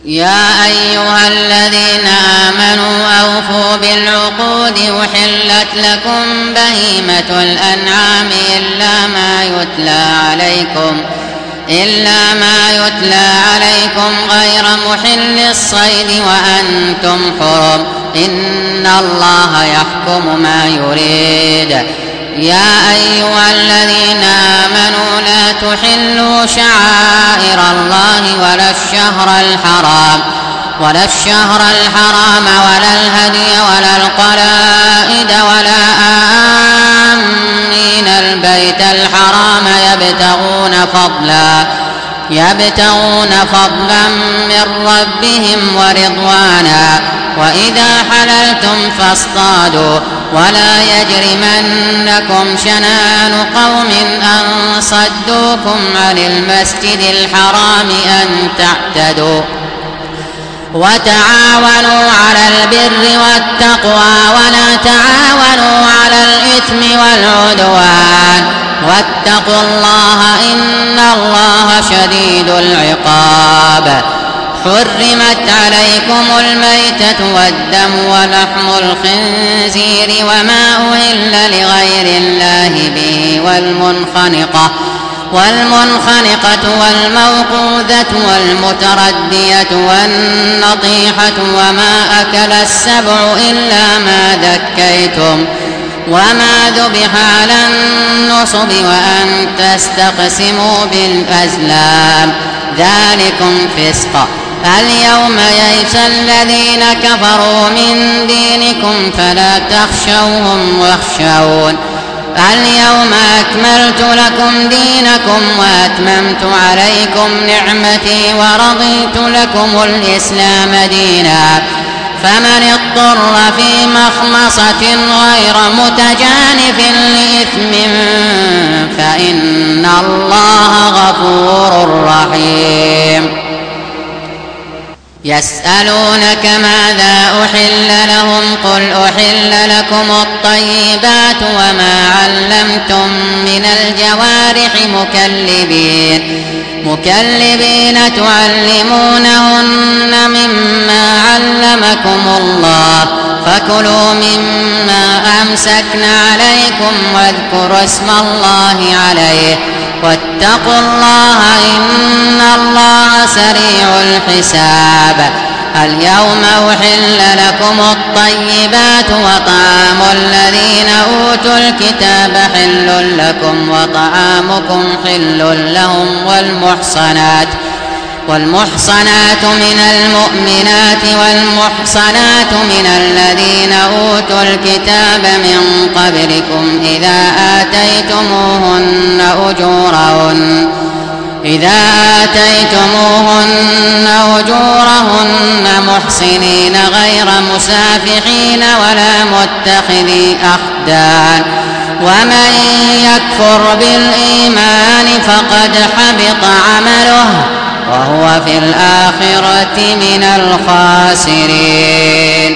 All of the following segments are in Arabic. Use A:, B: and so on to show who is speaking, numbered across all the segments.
A: يا أيها الذين آمنوا أوفوا بالعقود أحلت لكم بهيمة الأنعام إلا ما يتلى عليكم غير محل الصيد وأنتم حرم إن الله يحكم ما يريد. يا أيها الذين آمنوا لا تحلوا شعائر الله ولا الشهر الحرام ولا الهدي ولا القلائد ولا آمين البيت الحرام يبتغون فضلا من ربهم ورضوانا وإذا حللتم فاصطادوا ولا يجرمنكم شنآن قوم أن صدوكم عن المسجد الحرام أن تعتدوا وتعاونوا على البر والتقوى ولا تعاونوا على الإثم والعدوان واتقوا الله إن الله شديد العقاب. حرمت عليكم الميتة والدم ولحم الخنزير وما أهل لغير الله به والمنخنقة والموقوذة والمتردية والنطيحة وما أكل السبع إلا ما ذكيتم وما ذبح على النصب وأن تستقسموا بالأزلام ذلكم فسق. اليوم يئس الذين كفروا من دينكم فلا تخشوهم واخشون. اليوم أكملت لكم دينكم وأتممت عليكم نعمتي ورضيت لكم الإسلام دينا فمن اضطر في مخمصة غير متجانف لإثم فإن الله غفور رحيم. يسألونك ماذا أحل لهم قل أحل لكم الطيبات وما علمتم من الجوارح مكلبين تعلمونهن مما علمكم الله فكلوا مما أمسكن عليكم واذكروا اسم الله عليه واتقوا الله إن الله سريع الحساب. اليوم أحل لكم الطيبات وطعام الذين أوتوا الكتاب حل لكم وطعامكم حل لهم والمحصنات من المؤمنات والمحصنات من الذين أوتوا الكتاب من قبلكم إذا آتيتموهن أجورهن محصنين غير مسافحين ولا متخذي أخدان ومن يكفر بالإيمان فقد حبط عمله وهو في الآخرة من الخاسرين.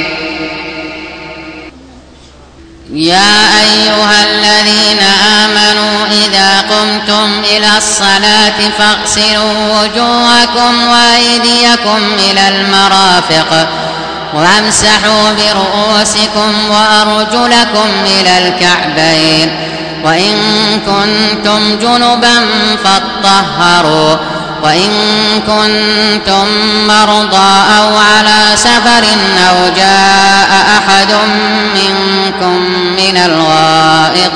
A: يا أيها الذين آمنوا إذا قمتم إلى الصلاة فاغسلوا وجوهكم وأيديكم إلى المرافق وامسحوا برؤوسكم وأرجلكم إلى الكعبين وإن كنتم جنبا فاطهروا وإن كنتم مرضى أو على سفر أو جاء أحد منكم من الغائط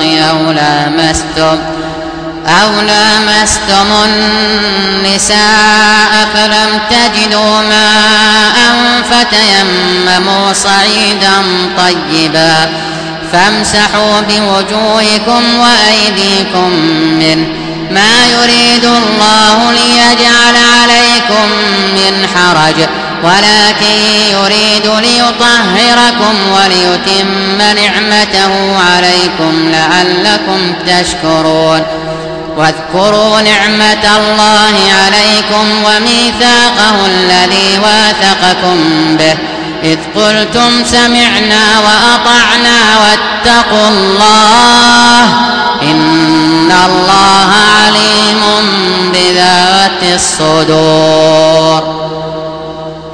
A: أو لامستم النساء فلم تجدوا ماء فتيمموا صعيدا طيبا فامسحوا بوجوهكم وأيديكم منه ما يريد الله ليجعل عليكم من حرج ولكن يريد ليطهركم وليتم نعمته عليكم لعلكم تشكرون. واذكروا نعمة الله عليكم وميثاقه الذي واثقكم به إذ قلتم سمعنا وأطعنا واتقوا الله إن الله عليم بذات الصدور.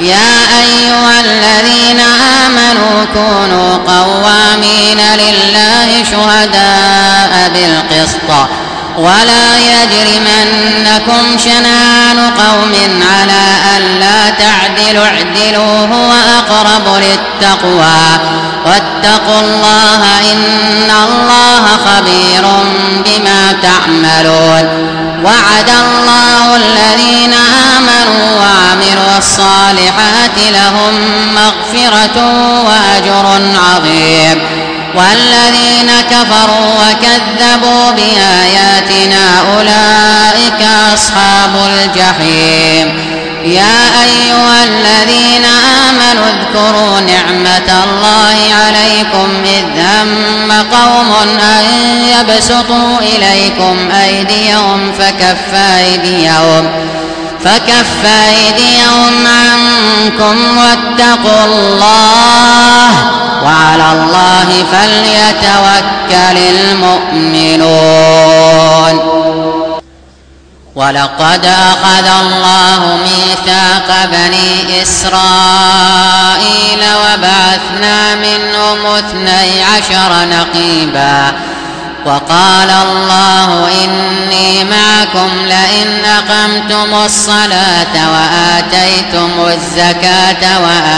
A: يا أيها الذين آمنوا كونوا قوامين لله شهداء بالقسط ولا يجرمنكم شنآن قوم على ألا تعدلوا اعدلوا هو أقرب للتقوى واتقوا الله إن الله خبير بما تعملون. وعد الله الذين آمنوا وعملوا الصالحات لهم مغفرة وأجر عظيم والذين كفروا وكذبوا بآياتنا أولئك أصحاب الجحيم. يا أيها الذين آمنوا اذكروا نعمة الله عليكم إذ هم قوم أن يبسطوا إليكم أيديهم فكف أيديهم عنكم واتقوا الله وعلى الله فليتوكل المؤمنون. ولقد أخذ الله ميثاق بني إسرائيل وبعثنا منهم 12 نقيبا وقال الله إني معكم لئن أقمتم الصلاة وآتيتم الزكاة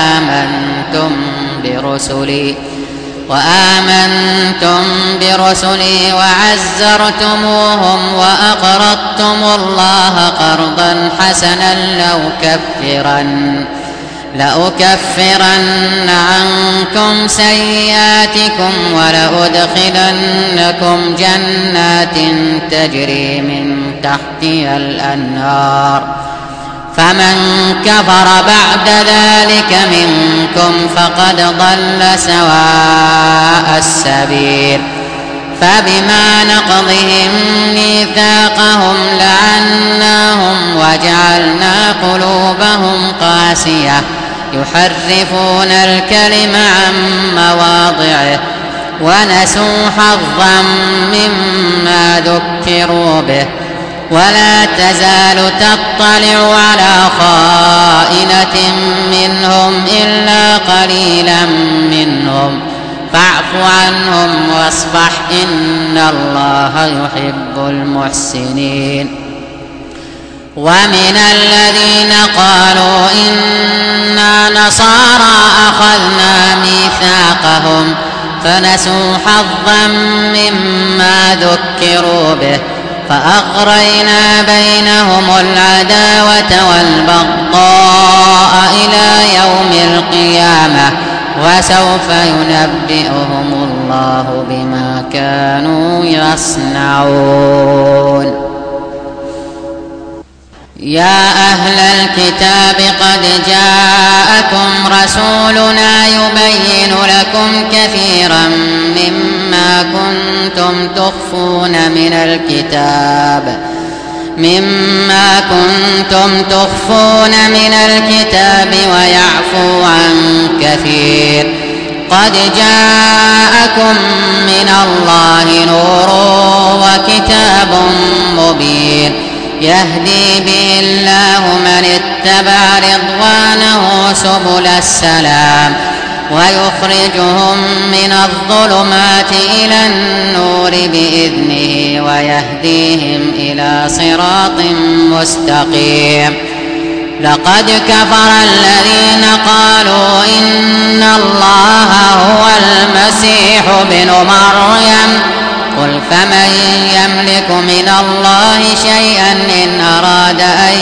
A: وآمنتم برسلي وعزرتموهم وأقرضتم الله قرضا حسنا لأكفرن عنكم سيئاتكم ولأدخلنكم جنات تجري من تحتها الأنهار فمن كفر بعد ذلك منكم فقد ضل سواء السبيل. فبما نقضهم ميثاقهم لعناهم وجعلنا قلوبهم قاسية يحرفون الكلم عن مواضعه ونسوا حظا مما ذكروا به ولا تزال تطلع على خائنة منهم إلا قليلا منهم فاعف عنهم واصفح إن الله يحب المحسنين. ومن الذين قالوا إنا نصارى أخذنا ميثاقهم فنسوا حظا مما ذكروا به فأغرينا بينهم العداوة والبغضاء إلى يوم القيامة وسوف ينبئهم الله بما كانوا يصنعون. يا أهل الكتاب قد جاءكم رسولنا يبين لكم كثيرا مما كنتم تخفون من الكتاب ويعفو عن كثير. قد جاءكم من الله نور وكتاب مبين يهدي به الله من اتبع رضوانه سبل السلام ويخرجهم من الظلمات إلى النور بإذنه ويهديهم إلى صراط مستقيم. لقد كفر الذين قالوا إن الله هو المسيح ابن مريم قل فمن يملك من الله شيئا إن أراد أن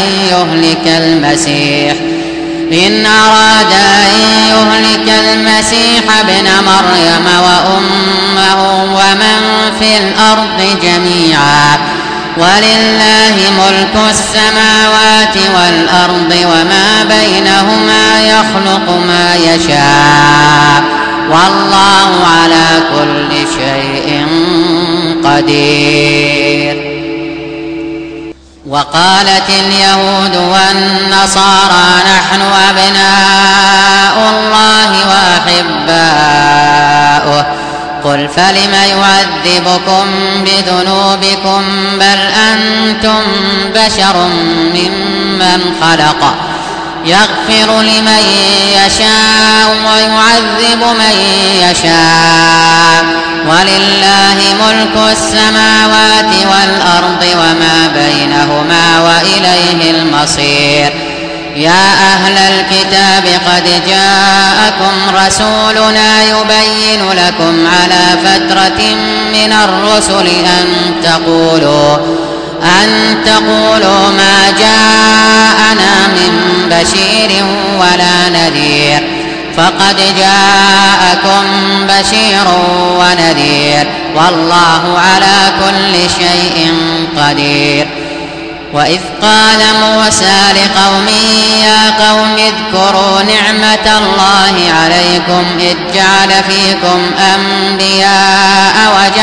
A: يهلك المسيح ابن مريم وأمه ومن في الأرض جميعا ولله ملك السماوات والأرض وما بينهما يخلق ما يشاء والله على كل شيء قدير. وقالت اليهود والنصارى نحن أبناء الله وأحباؤه قل فلم يعذبكم بذنوبكم بل أنتم بشر ممن خلق يغفر لمن يشاء ويعذب من يشاء ولله ملك السماوات والأرض وما بينهما وإليه المصير. يا أهل الكتاب قد جاءكم رسولنا يبين لكم على فترة من الرسل أن تقولوا ما جاءنا من بشير ولا نذير فقد جاءكم بشير ونذير والله على كل شيء قدير. وإذ قال موسى لقومه يا قوم اذكروا نعمة الله عليكم إذ جعل فيكم أنبياء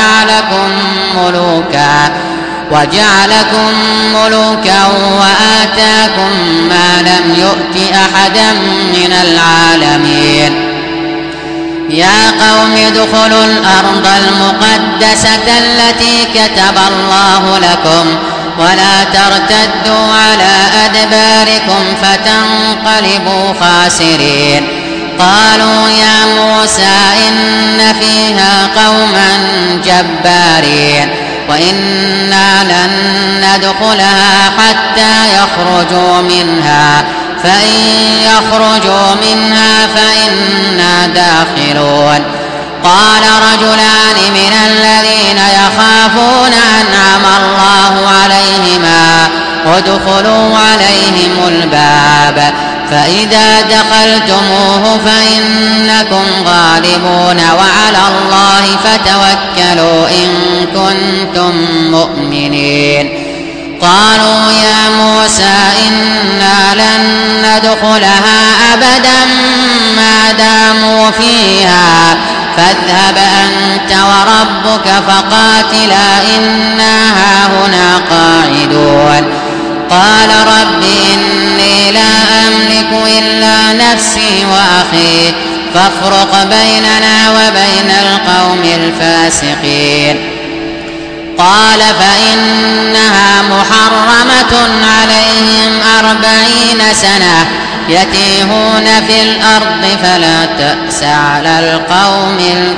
A: وجعلكم ملوكا وآتاكم ما لم يؤت أحدا من العالمين. يا قوم ادخلوا الأرض المقدسة التي كتب الله لكم ولا ترتدوا على أدباركم فتنقلبوا خاسرين. قالوا يا موسى إن فيها قوما جبارين وإنا لن ندخلها حتى يخرجوا منها فإن يخرجوا منها فإنا داخلون. قال رجلان من الذين يخافون أنعم الله عليهما ادخلوا عليهم الباب فإذا دخلتموه فإنكم غالبون وعلى الله فتوكلوا إن كنتم مؤمنين. قالوا يا موسى إنا لن ندخلها أبدا ما داموا فيها فاذهب أنت وربك فقاتلا إنا هاهنا قاعدون. قال رب إني لا أملك إلا نفسي وأخي فافرق بيننا وبين القوم الفاسقين. قال فإنها محرمة عليهم 40 سنة يتيهون في الأرض فلا تأس على القوم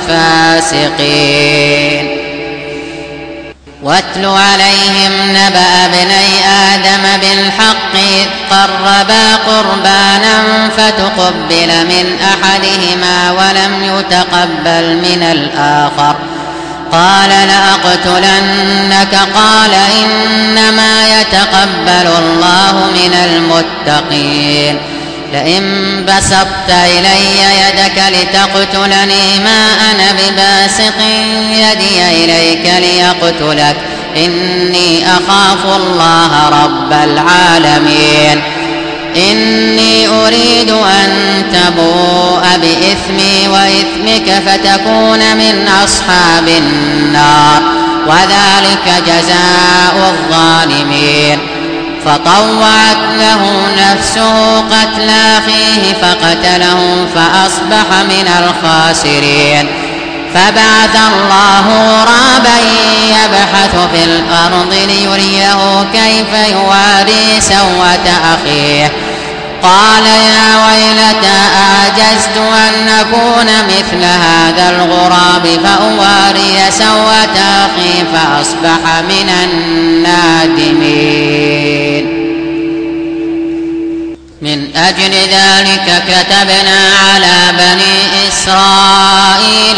A: الفاسقين. واتل عليهم نبأ ابني آدم بالحق إذ قربا قربانا فتقبل من أحدهما ولم يتقبل من الآخر قال لأقتلنك قال إنما يتقبل الله من المتقين. لئن بسطت إلي يدك لتقتلني ما أنا بباسط يدي إليك ليقتلك إني أخاف الله رب العالمين. إني أريد أن تبوء بإثمي وإثمك فتكون من أصحاب النار وذلك جزاء الظالمين. فطوعت له نفسه قتل أخيه فقتله فأصبح من الخاسرين. فبعث الله غرابا يبحث في الأرض ليريه كيف يواري سوءة أخيه قال يا ويلتى أعجزت أن أكون مثل هذا الغراب فأواري سوءة أخي فأصبح من النادمين. من أجل ذلك كتبنا على بني إسرائيل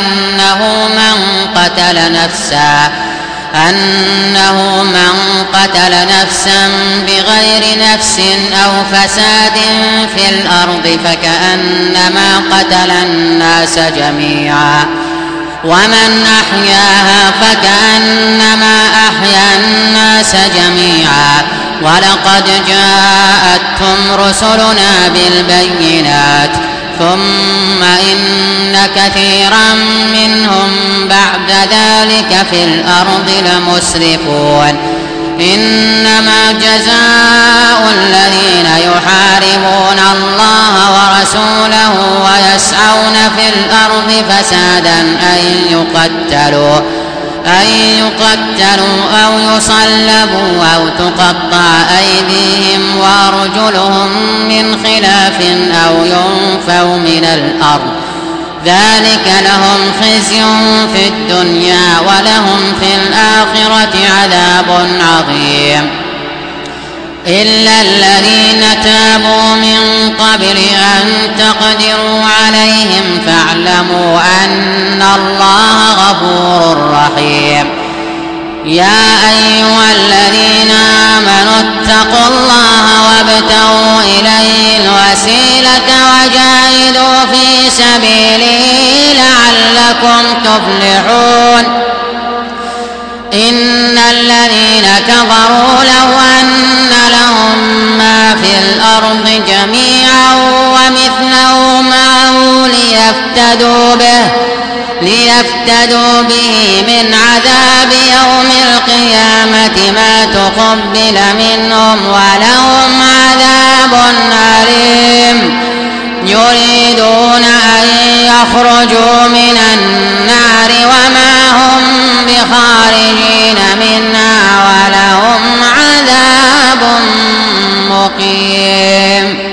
A: أنه من قتل نفسا بغير نفس أو فساد في الأرض فكأنما قتل الناس جميعا ومن أحياها فكأنما أحيا الناس جميعا. ولقد جاءتهم رسلنا بالبينات ثم إن كثيرا منهم بعد ذلك في الأرض لمسرفون. إنما جزاء الذين يحاربون الله ورسوله ويسعون في الأرض فسادا أن يقتلوا يقتلوا أو يصلبوا أو تقطع أيديهم وأرجلهم من خلاف أو ينفوا من الأرض ذلك لهم خزي في الدنيا ولهم في الآخرة عذاب عظيم إلا الذين تابوا من قبل أن تقدروا عليهم فاعلموا أن الله غفور رحيم يا أيها الذين آمنوا اتقوا الله وابتغوا إليه الوسيلة وجاهدوا في سبيله لعلكم تفلحون إن الذين كفروا لو أن لهم ما في الأرض جميعا ومثله معه ليفتدوا به من عذاب يوم القيامة ما تقبل منهم ولهم عذاب أليم يريدون أن يخرجوا من النار وما هم بخارجين منها ولهم عذاب مقيم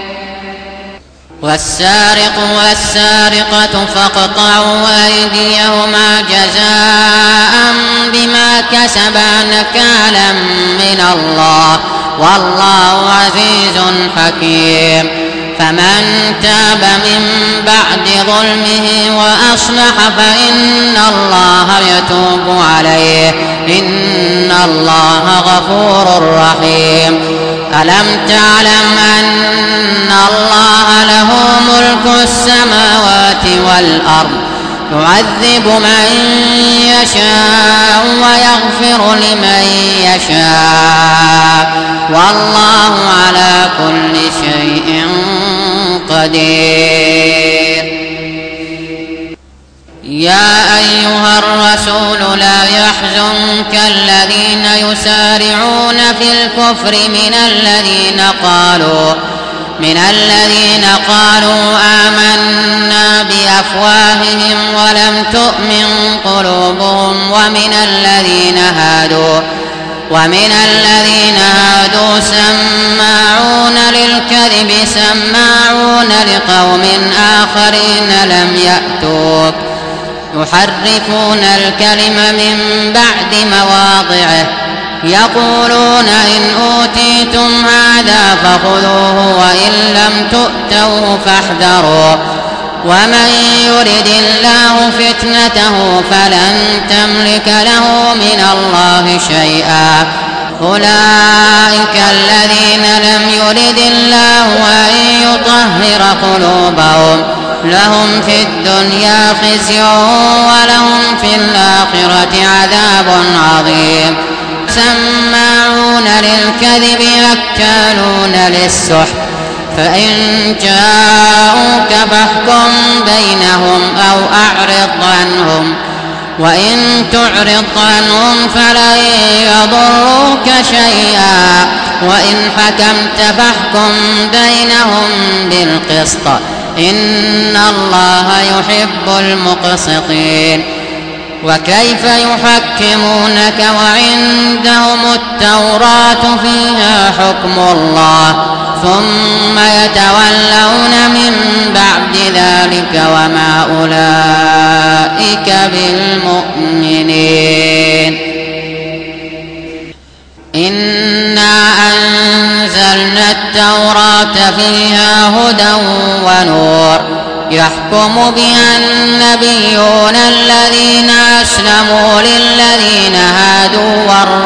A: والسارق والسارقة فاقطعوا أيديهما جزاء بما كسبا نكالا من الله والله عزيز حكيم فمن تاب من بعد ظلمه وأصلح فإن الله يتوب عليه إن الله غفور رحيم ألم تعلم أن الله له ملك السماوات والأرض يعذب من يشاء ويغفر لمن يشاء والله على كل شيء قدير يا أيها الرسول لا يحزنك الذين يسارعون في الكفر من الذين قالوا آمنا بأفواههم ولم تؤمن قلوبهم ومن الذين هادوا سماعون للكذب سماعون لقوم آخرين لم يأتوك يحرفون الكلم من بعد مواضعه يقولون إن أوتيتم هذا فخذوه وإن لم تؤتوه فاحذروا ومن يرد الله فتنته فلن تملك له من الله شيئا أولئك الذين لم يرد الله أن يطهر قلوبهم لهم في الدنيا خزي ولهم في الآخرة عذاب عظيم سماعون للكذب أكالون للسحت فإن جاءوك فاحكم بينهم أو أعرض عنهم وإن تعرض عنهم فلن يضروك شيئا وإن حكمت فاحكم بينهم بالقسط إن الله يحب المقسطين وكيف يحكمونك وعندهم التوراة فيها حكم الله ثم يتولون من بعد ذلك وما أولئك بالمؤمنين إنا أنزلنا التوراة فيها هدى ونور يحكم بها النبيون الذين أسلموا للذين هادوا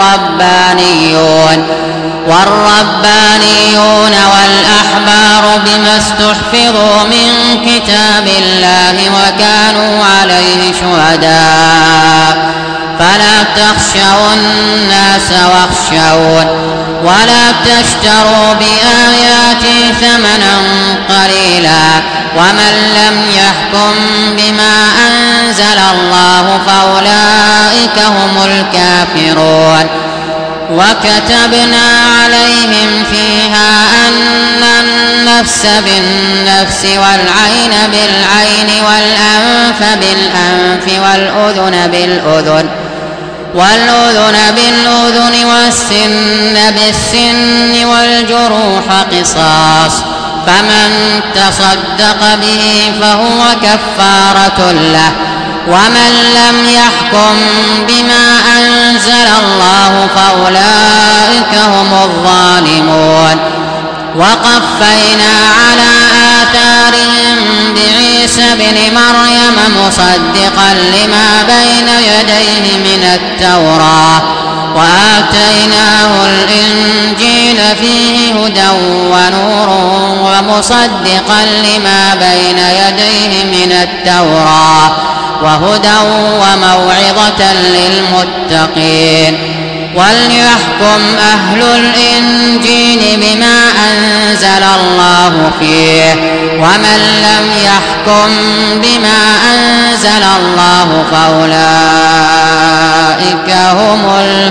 A: والربانيون والأحبار بما استحفظوا من كتاب الله وكانوا عليه شهداء فلا تخشوا الناس واخشون ولا تشتروا بآياتي ثمنا قليلا ومن لم يحكم بما أنزل الله فأولئك هم الكافرون وكتبنا عليهم فيها أن النفس بالنفس والعين بالعين والأنف بالأنف والأذن بالأذن والأذن بالأذن والسن بالسن والجروح قصاص، فمن تصدق به فهو كفارة له. ومن لم يحكم بما أنزل الله فأولئك هم الظالمون. وقفينا على آثارهم بعيسى ابن مريم مصدقا لما بين يديه من التوراة، وآتيناه الإنجيل فيه هدى ونور ومصدقا لما بين يديه من التوراة وهدى وموعظة للمتقين. وليحكم أهل الإنجيل بما أنزل الله فيه، ومن لم يحكم بما أنزل الله فأولئك هم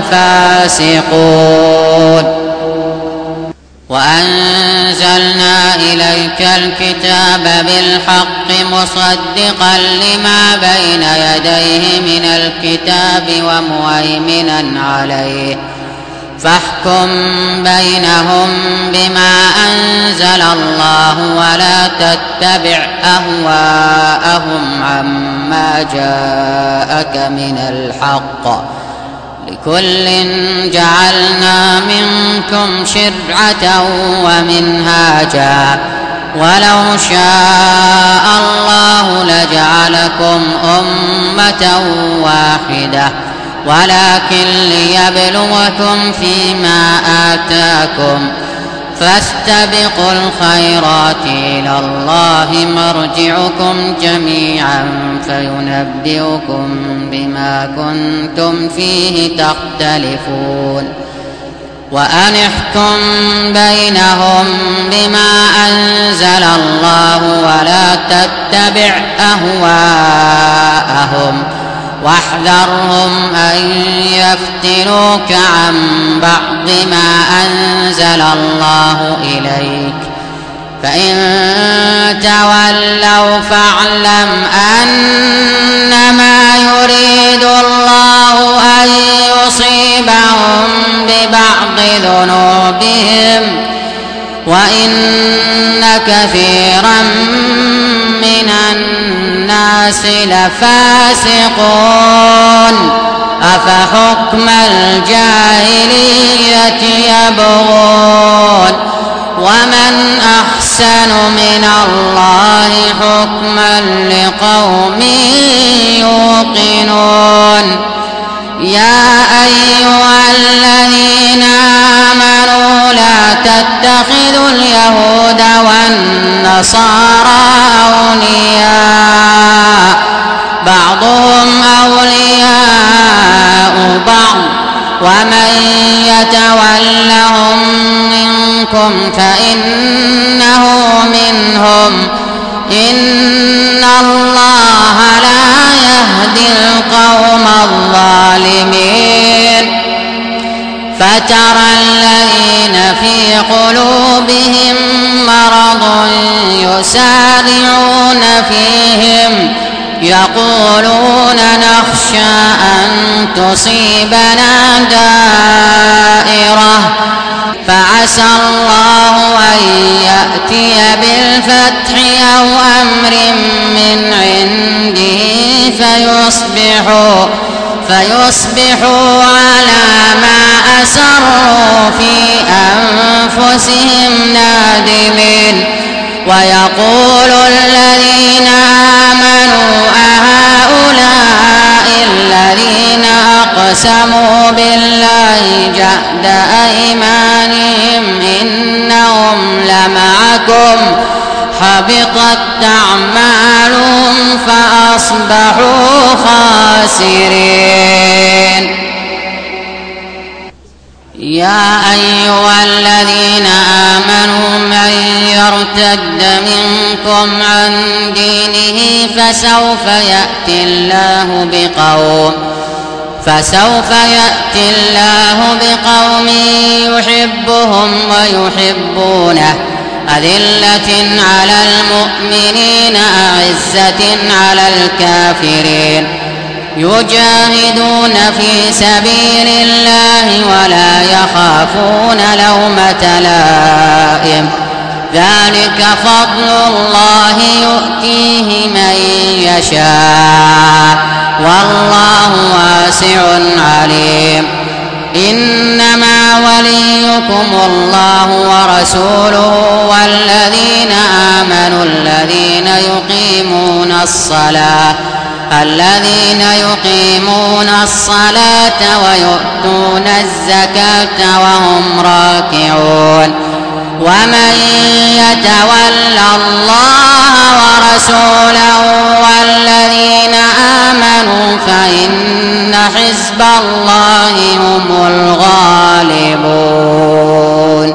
A: الفاسقون. وأنزلنا إليك الكتاب بالحق مصدقا لما بين يديه من الكتاب ومهيمنا عليه، فاحكم بينهم بما أنزل الله ولا تتبع أهواءهم عما جاءك من الحق، لكل جعلنا منكم شرعة ومنهاجا، ولو شاء الله لجعلكم أمة واحدة ولكن ليبلوكم فيما آتاكم، فاستبقوا الخيرات إلى الله مرجعكم جميعا فينبئكم بما كنتم فيه تختلفون. وأن احكم بينهم بما أنزل الله ولا تتبع أهواءهم، واحذرهم أن يفتنوك عن بعض ما أنزل الله إليك، فإن تولوا فاعلم أنما يريد الله أن يصيبهم ببعض ذنوبهم، وإن كثيرا من الناس لفاسقون. أفحكم الجاهلية يبغون، ومن أحسن من الله حكما لقوم يوقنون. يا أيها الذين آمنوا لا تتخذوا اليهود والنصارى أولياء، بعضهم أولياء بعض، ومن يتولهم منكم فإنه منهم، إن الله لا يهدي القوم الظالمين. فترى الذين في قلوبهم مرض يسارعون فيهم يقولون نخشى أن تصيبنا دائرة، فعسى الله أن يأتي بالفتح أو أمر من عنده فيصبحوا على ما أسروا في أنفسهم نادمين. ويقول الذين آمنوا أهؤلاء الذين أقسموا بالله جهد أيمانهم إنهم لمعكم، حبطت أعمالهم فأصبحوا خاسرين. يا أيها الذين آمنوا من يرتد منكم عن دينه فسوف يأتي الله بقوم يحبهم ويحبونه، أذلة على المؤمنين أعزة على الكافرين، يجاهدون في سبيل الله ولا يخافون لومة لائم ذلك فضل الله يؤتيه من يشاء والله واسع عليم إنما وليكم الله ورسوله والذين آمنوا الذين يقيمون الصلاة ويؤتون الزكاة وهم راكعون ومن يتول الله ورسوله والذين آمنوا فإن حزب الله هم الغالبون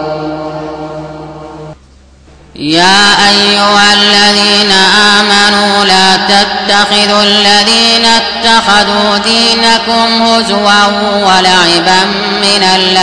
A: يا أيها الذين آمنوا لا تتخذوا الذين اتخذوا دينكم هزوا ولعبا من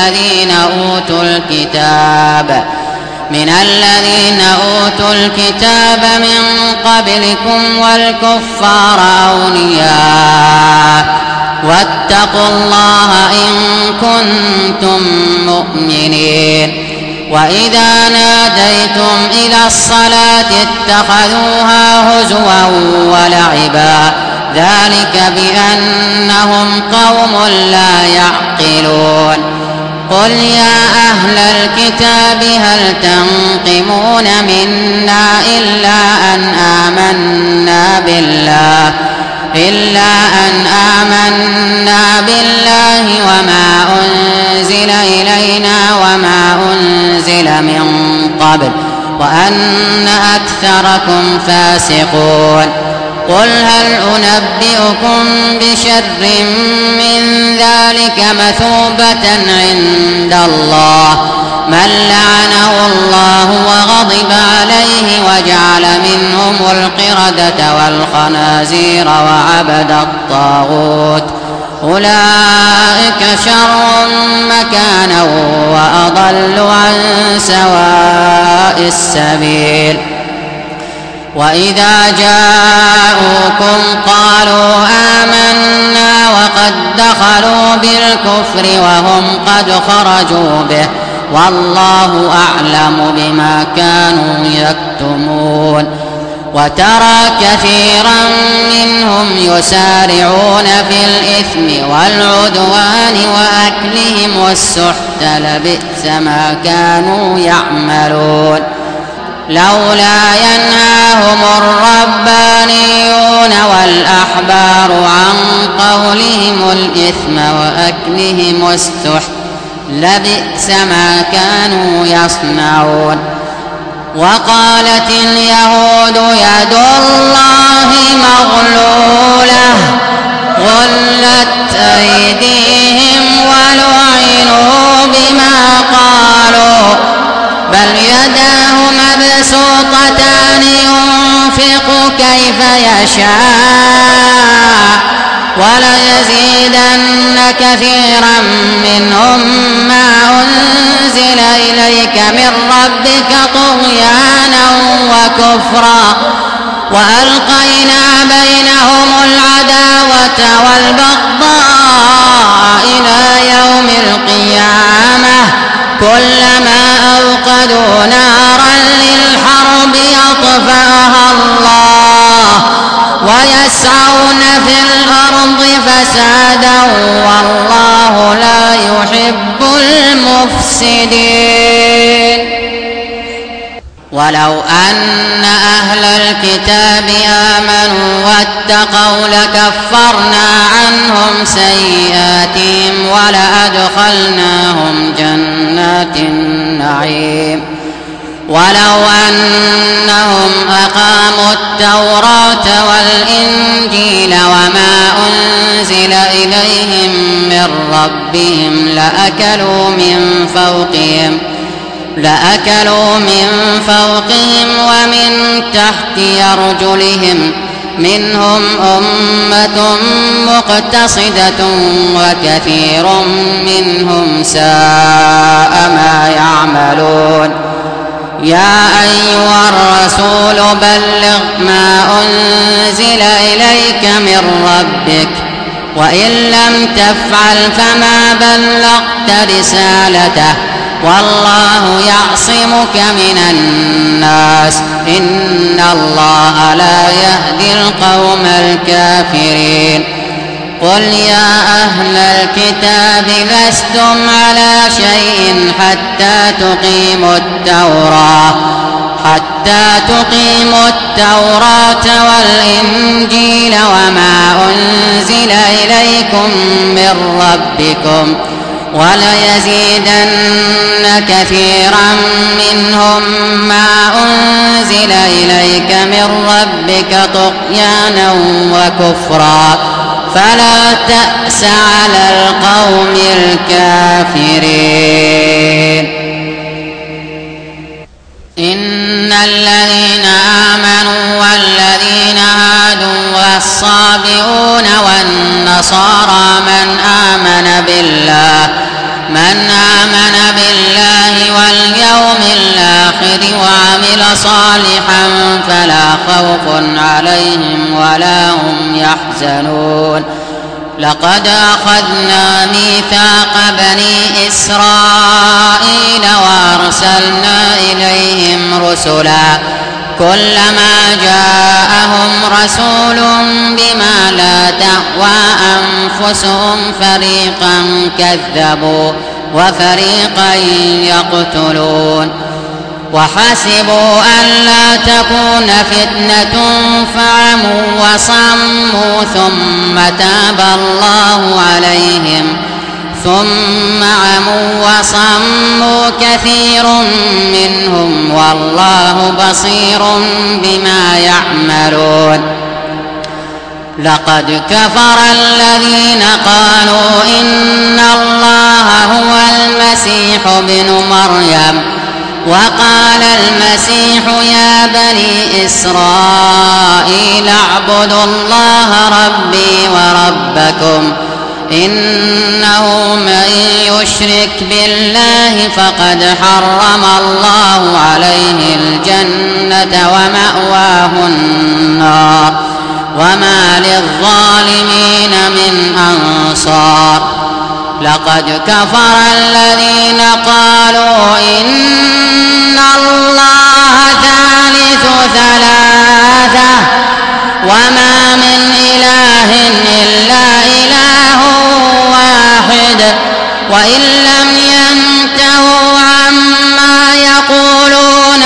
A: الذين أوتوا الكتاب من قبلكم والكفار أولياء واتقوا الله إن كنتم مؤمنين وإذا ناديتم إلى الصلاة اتخذوها هزوا ولعبا ذلك بأنهم قوم لا يعقلون قل يا أهل الكتاب هل تنقمون منا إلا أن آمنا بالله وما أنزل إلينا وما أنزل من قبل وأن أكثركم فاسقون قل هل أنبئكم بشر من ذلك مثوبة عند الله من لعنه الله وغضب عليه وجعل منهم القردة والخنازير وعبد الطاغوت أولئك شر مكانا وأضل عن سواء السبيل وإذا جاءوكم قالوا آمنا وقد دخلوا بالكفر وهم قد خرجوا به والله أعلم بما كانوا يكتمون وترى كثيرا منهم يسارعون في الإثم والعدوان وأكلهم السحت لبئس ما كانوا يعملون لولا ينهاهم الربانيون والأحبار عن قولهم الإثم وأكلهم السحت لبئس ما كانوا يصنعون وقالت اليهود يد الله مغلولة غلت أيديهم ولعنوا بما قالوا بل يداه مبسوطتان ينفق كيف يشاء وليزيدن كثيرا منهم ما أنزل إليك من ربك طغيانا وكفرا وألقينا بينهم العداوة والبغضاء إلى يوم القيامة كلما أوقدوا نارا للحرب أطفأها الله ويسعون في الأرض فسادا والله لا يحب المفسدين ولو أن أهل الكتاب آمنوا واتقوا لكفرنا عنهم سيئاتهم ولأدخلناهم جنات النعيم ولو أنهم أقاموا التوراة والإنجيل وما أنزل إليهم من ربهم لأكلوا من فوقهم ومن تحت أرجلهم منهم أمة مقتصدة وكثير منهم ساء ما يعملون يا أيها الرسول بلغ ما أنزل إليك من ربك وإن لم تفعل فما بلغت رسالته والله يعصمك من الناس إن الله لا يهدي القوم الكافرين قل يا أهل الكتاب لستم على شيء حتى تقيموا التوراة والإنجيل وما أنزل إليكم من ربكم وليزيدن كثيرا منهم ما أنزل إليك من ربك طغيانا وكفرا فلا تأس على القوم الكافرين إن الذين آمنوا والذين هادوا والصابئون والنصارى من آمن بالله واليوم الآخر وعمل صالحا فلا خوف عليهم ولا هم يحزنون لقد أخذنا ميثاق بني إسرائيل وأرسلنا إليهم رسلا كلما جاءهم رسول بما لا تهوى أنفسهم فريقا كذبوا وفريقا يقتلون وحسبوا ألا تكون فتنة فعموا وصموا ثم تاب الله عليهم ثم عموا وصموا كثير منهم والله بصير بما يعملون لقد كفر الذين قالوا إن الله هو المسيح ابن مريم وقال المسيح يا بني إسرائيل اعبدوا الله ربي وربكم إنه من يشرك بالله فقد حرم الله عليه الجنة ومأواه النار وما للظالمين من أنصار لقد كفر الذين قالوا إن الله ثالث ثلاثة وما من إله إلا إله واحد وإن لم ينتهوا عما يقولون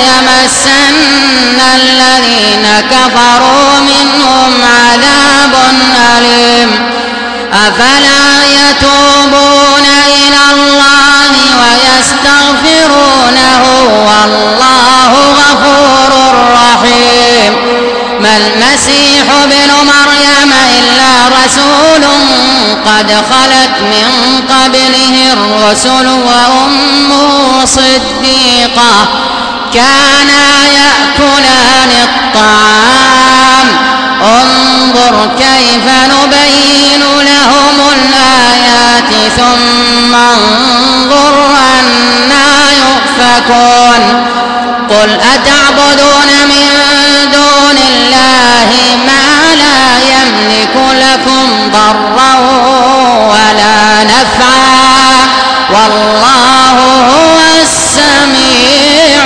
A: ليمسن الذين كفروا منهم عذاب أليم أفلا يتوبون إلى الله ويستغفرونه والله غفور رحيم ما المسيح ابن مريم إلا رسول قد خلت من قبله الرسل وأمه صديقة كانا يأكلان الطعام انظر كيف نبين لهم الآيات ثم انظر أنى يؤفكون قل أتعبدون من دون الله ما لا يملك لكم ضرا ولا نفعا والله هو السميع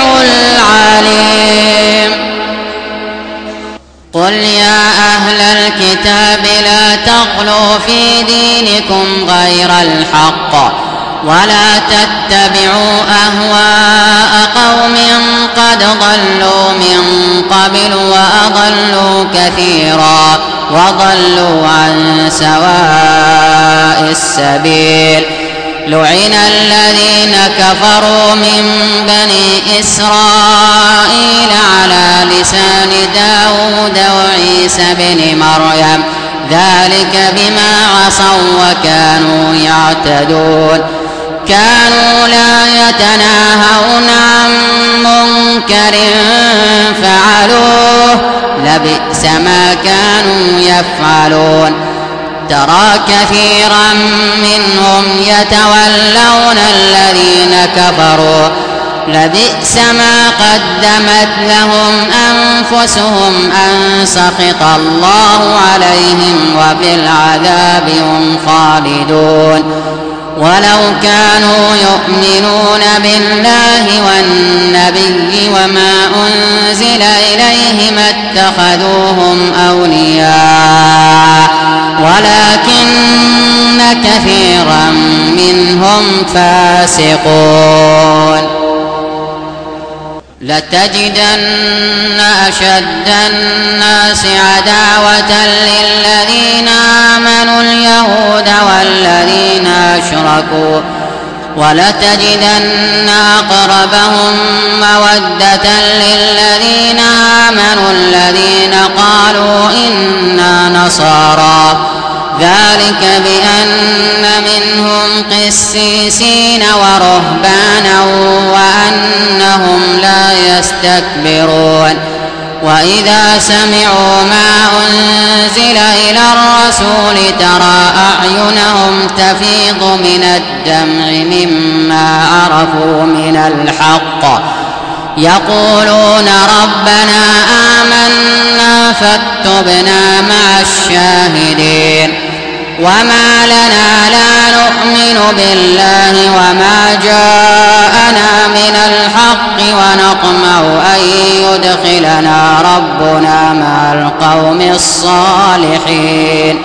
A: العليم قل يا أهل الكتاب لا تغلوا في دينكم غير الحق ولا تتبعوا أهواء قوم قد ضلوا من قبل وأضلوا كثيرا وضلوا عن سواء السبيل لعن الذين كفروا من بني إسرائيل على لسان داود وعيسى بن مريم ذلك بما عصوا وكانوا يعتدون كانوا لا يتناهون عن منكر فعلوه لبئس ما كانوا يفعلون ترى كثيرا منهم يتولون الذين كفروا لبئس ما قدمت لهم أنفسهم أن سخط الله عليهم وفي العذاب هم خالدون. ولو كانوا يؤمنون بالله والنبي وما أنزل إليه ما اتخذوهم أولياء ولكن كثيرا منهم فاسقون. لتجدن أشد الناس عداوة للذين آمنوا اليهود والذين أشركوا ولتجدن أقربهم مودة للذين آمنوا الذين قالوا إنا نصارى ذلك بأن منهم قسيسين ورهبانا وأنهم لا يستكبرون. وإذا سمعوا ما أنزل إلى الرسول ترى أعينهم تفيض من الدمع مما عرفوا من الحق يقولون ربنا آمنا فاكتبنا مع الشاهدين. وما لنا لا نؤمن بالله وما جاءنا من الحق ونطمع أن يدخلنا ربنا مع القوم الصالحين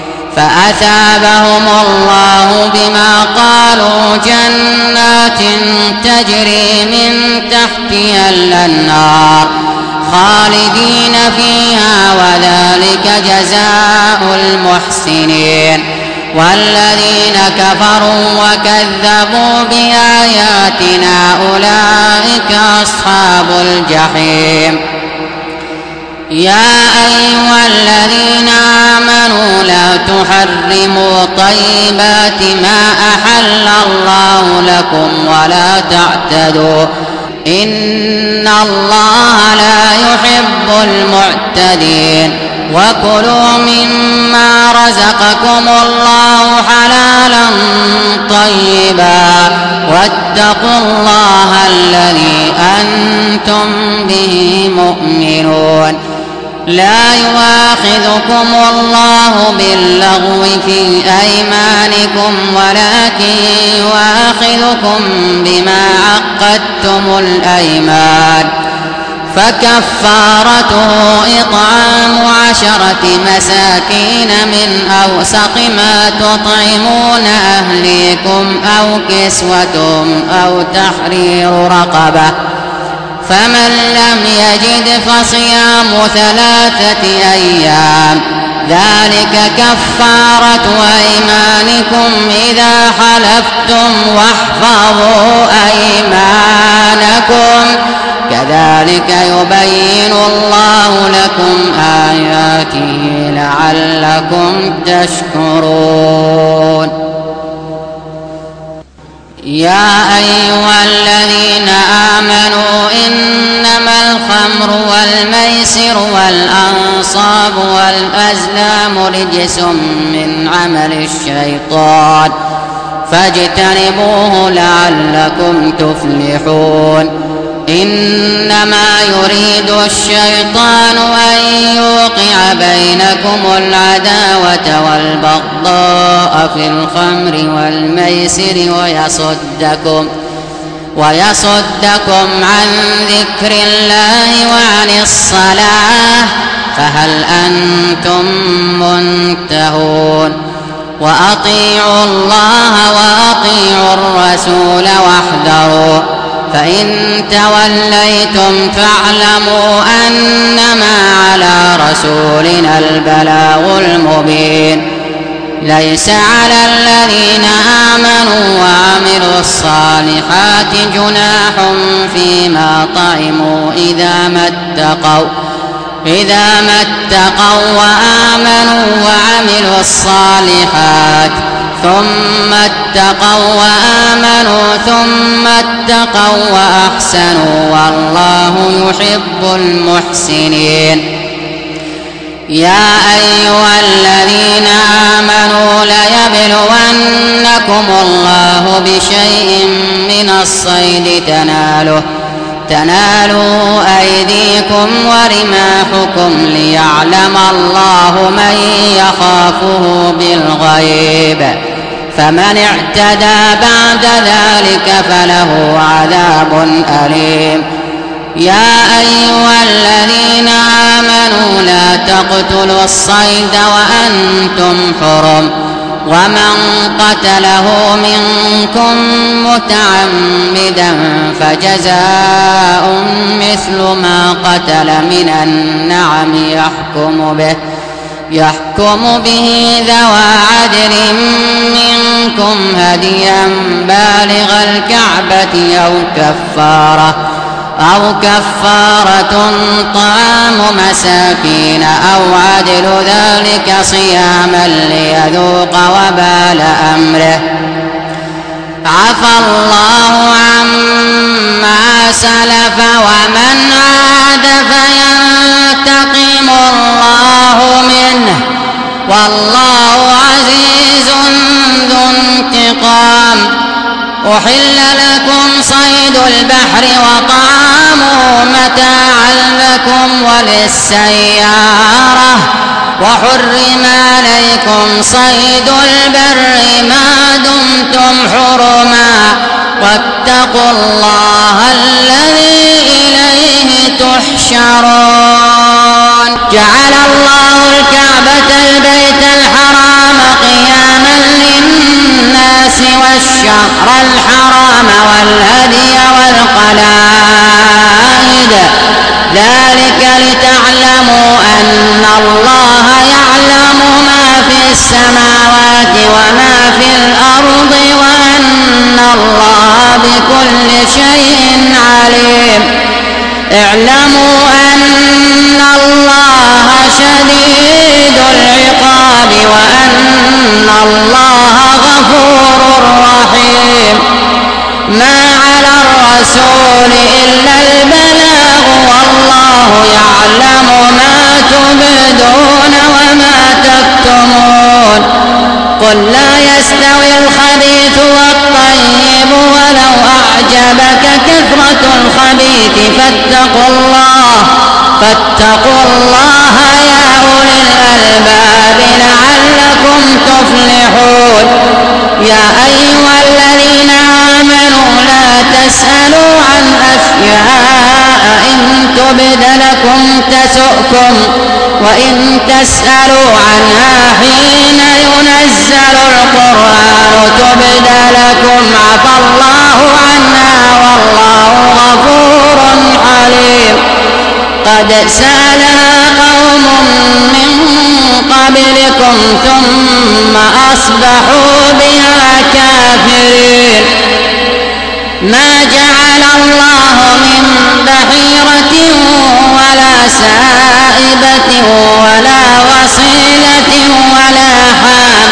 A: فأثابهم الله بما قالوا جنات تجري من تحتها الأنهار خالدين فيها وذلك جزاء المحسنين. والذين كفروا وكذبوا بآياتنا أولئك أصحاب الجحيم. يا أيها الذين آمنوا لا تحرموا طيبات ما أحل الله لكم ولا تعتدوا إن الله لا يحب المعتدين. وكلوا مما رزقكم الله حلالا طيبا واتقوا الله الذي أنتم به مؤمنون. لا يؤاخذكم الله باللغو في أيمانكم ولكن يؤاخذكم بما عقدتم الأيمان فكفارته إطعام 10 مساكين من أوسط ما تطعمون أهليكم أو كسوتهم أو تحرير رقبة فمن لم يجد فصيام 3 أيام ذلك كفارة أيمانكم إذا حلفتم واحفظوا أيمانكم كذلك يبين الله لكم آياته لعلكم تشكرون. يا أيها الذين آمنوا إنما الخمر والميسر والأنصاب والأزلام رجس من عمل الشيطان فاجتنبوه لعلكم تفلحون. إنما يريد الشيطان أن يوقع بينكم العداوة والبغضاء في الخمر والميسر ويصدكم عن ذكر الله وعن الصلاة فهل أنتم منتهون. وأطيعوا الله وأطيعوا الرسول واحذروا فإن توليتم فاعلموا أنما على رسولنا البلاغ المبين. ليس على الذين آمنوا وعملوا الصالحات جناح فيما طعموا إذا ما اتقوا وآمنوا وعملوا الصالحات ثم اتقوا وآمنوا ثم اتقوا وأحسنوا والله يحب المحسنين. يا أيها الذين آمنوا ليبلونكم الله بشيء من الصيد تنالوا أيديكم ورماحكم ليعلم الله من يخافه بالغيب، فمن اعتدى بعد ذلك فله عذاب أليم. يا أيها الذين آمنوا لا تقتلوا الصيد وأنتم حرم، ومن قتله منكم متعمدا فجزاء مثل ما قتل من النعم يحكم به ذوى عدل منكم هديا بالغ الكعبة أو كفارة طعام مساكين أو عدل ذلك صياما ليذوق وبال أمره. عفى الله عما سلف ومن عاد فينتقم الله منه، والله عزيز ذو انتقام. أحل لكم صيد البحر وطعامه متاعا لكم وللسيارة، وحرم عليكم صيد البر ما دمتم حرما، واتقوا الله الذي إليه تحشرون. جعل الله الكعبة البيت الحرام قياما للناس والشهر الحرام والهدي والقلائد، ذلك لتعلموا أن الله يعلم ما في السماوات وما في الأرض وأن الله بكل شيء عليم. اعلموا أن الله شديد العقاب وأن الله غفور رحيم. ما على الرسول إلا البلاغ، والله يعلم ما تبدون وما تكتمون. قل لا يستوي الخبيث والطيب ولو أعجبك كثرة الخبيث فاتقوا الله يا أولي الألباب لعلكم تفلحون. يا أيها الذين آمنوا لا تسألوا عن أشياء إن تبد لكم تسؤكم، وإن تسألوا عنها حين ينزل القرآن تبد لكم عفى الله عنها والله غفور حليم. قد سألها قوم من قبلكم ثم أصبحوا بها كافرين. ما جعل الله من بحيرة ولا سائبة ولا وصيلة ولا حام،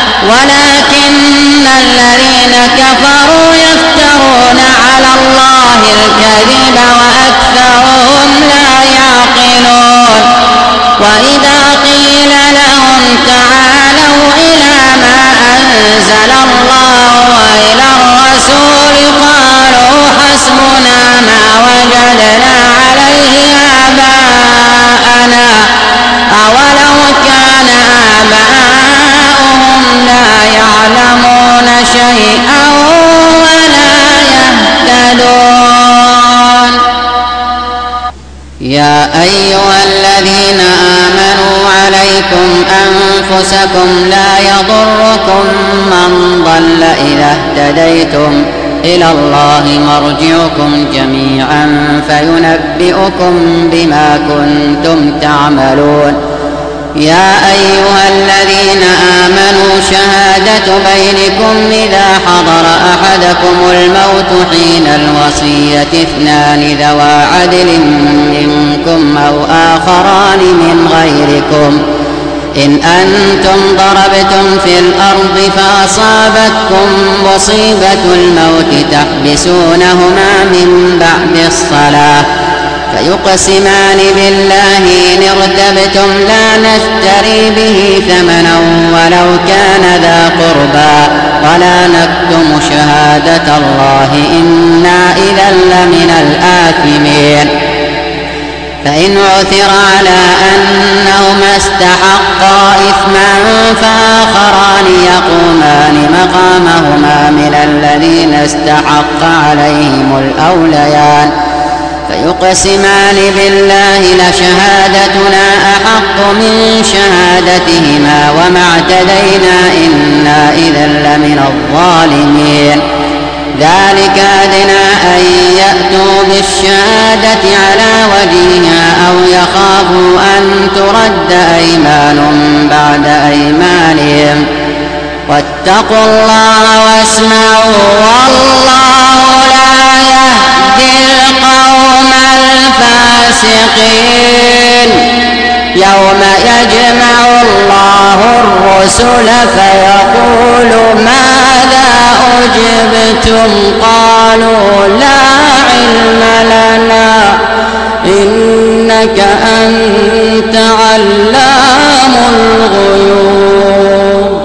A: ولكن الذين كفروا يفترون على الله الكذب وأكثرهم لا يعقلون. وإذا قيل لهم تعالوا إلى ما أنزل الله وإلى الرسول قالوا حسبنا ما وجدنا عليه آباءنا، أولو كان آباؤهم لا يعلمون شيئا ولا يهتدون. يا أيها الذين آمنوا عليكم أنفسكم لا يضركم من ضل إذا اهتديتم، إلى الله مرجعكم جميعا فينبئكم بما كنتم تعملون. يا أيها الذين آمنوا شهادة بينكم إذا حضر أحدكم الموت حين الوصية اثنان ذوى عدل منكم أو آخران من غيركم إن أنتم ضربتم في الأرض فأصابتكم مصيبة الموت تحبسونهما من بعد الصلاة فيقسمان بالله إن ارتبتم لا نشتري به ثمنا ولو كان ذا قربى ولا نكتم شهادة الله إنا إذا لمن الآثمين. فإن عثر على أنهما استحقا إثما فآخران يقومان مقامهما من الذين استحق عليهم الأوليان فيقسمان بالله لشهادتنا أحق من شهادتهما وما اعتدينا إنا إذا لمن الظالمين. ذلك أدنى أن يأتوا بالشهادة على وجهها أو يخافوا أن ترد أيمان بعد أيمانهم واتقوا الله واسمعوا والله لا يهدي القوم الفاسقين. يوم يجمع الله الرسل فيقول ماذا أجبتم قالوا لا علم لنا إنك أنت علام الغيوب.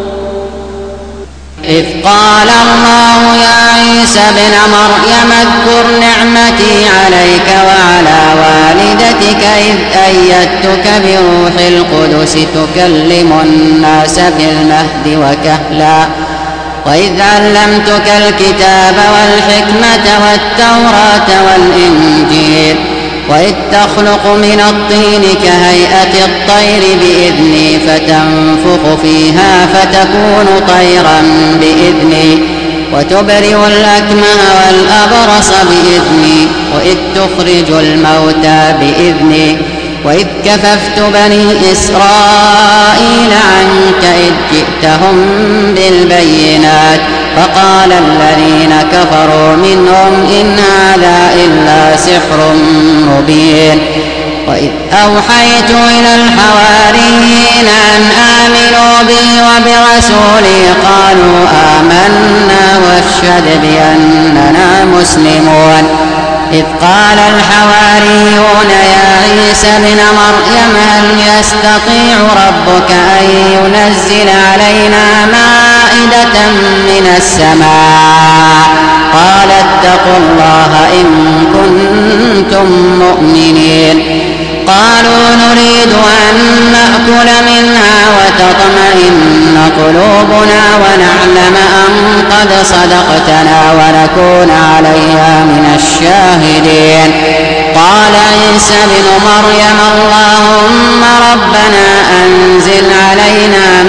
A: إذ قال الله يا عيسى ابن مريم اذكر نعمتي عليك وعلى والدتك إذ أيدتك بروح القدس تكلم الناس في المهد وكهلا وإذ علمتك الكتاب والحكمة والتوراة والإنجيل وإذ تخلق من الطين كهيئة الطير بإذني فتنفخ فيها فتكون طيرا بإذني وتبرئ الأكمه والأبرص بإذني وإذ تخرج الموتى بإذني وإذ كففت بني إسرائيل عنك إذ جئتهم بالبينات فقال الذين كفروا منهم إن هذا إلا سحر مبين. وإذ أوحيت إلى الحواريين أن آمنوا بي وبرسولي قالوا آمنا واشهد بأننا مسلمون. إذ قال الحواريون يا عيسى ابن مريم هل يستطيع ربك أن ينزل علينا مائدة من السماء قال اتقوا الله إن كنتم مؤمنين. قالوا نريد أن نأكل منها وتطمئن قلوبنا ونعلم أن قد صدقتنا ونكون عليها من الشاهدين. قال عيسى ابن مريم اللهم ربنا أنزل علينا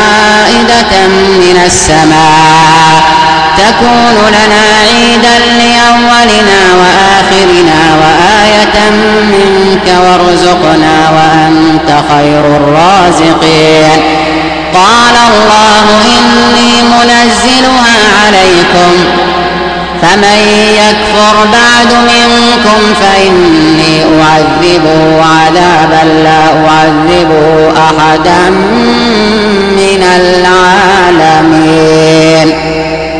A: مائدة من السماء تكون لنا عيدا لأولنا وآخرنا وآية منك وارزقنا وأنت خير الرازقين. قال الله إني منزلها عليكم فمن يكفر بعد منكم فإني أعذبه عذابا لا أعذبه أحدا من العالمين.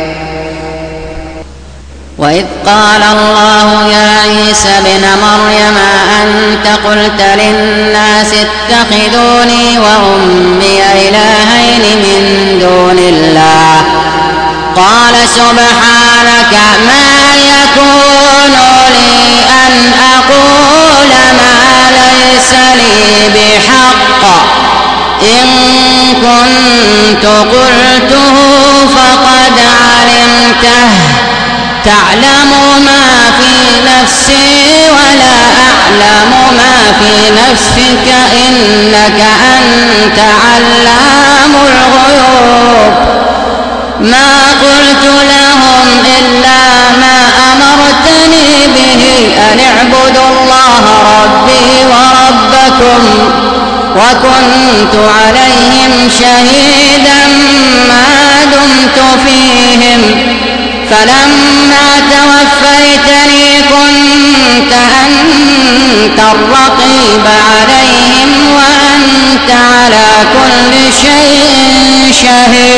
A: وإذ قال الله يا عيسى ابن مريم أنت قلت للناس اتخذوني وأمي إلهين من دون الله قال سبحانك ما يكون لي أن أقول ما ليس لي بحق إن كنت قلته فقد علمته تعلم ما في نفسي ولا أعلم ما في نفسك إنك أنت علام الغيوب. ما قلت لهم إلا ما أمرتني به أن اعبدوا الله ربي وربكم وكنت عليهم شهيدا ما دمت فيهم فلما توفيتني كنت أنت الرقيب عليهم وأنت على كل شيء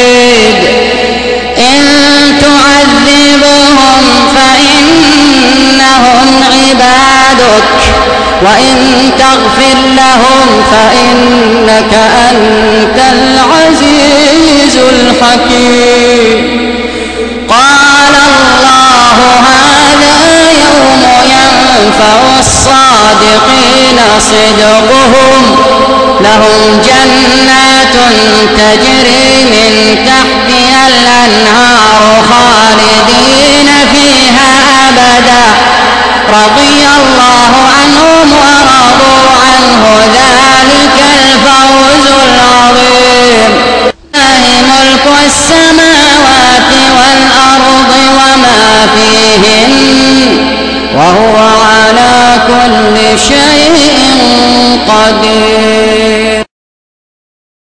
A: شهيد. إن تعذبهم فإنهم إنهم عبادك وإن تغفر لهم فإنك أنت العزيز الحكيم. قال الله هذا يوم ينفع الصادقين صدقهم لهم جنات تجري من تحتها الأنهار خالدين فيها أبدا رضي الله عنهم ورضوا عنه ذلك الفوز العظيم. لله ملك السماوات والأرض وما فيهن وهو على كل شيء قدير.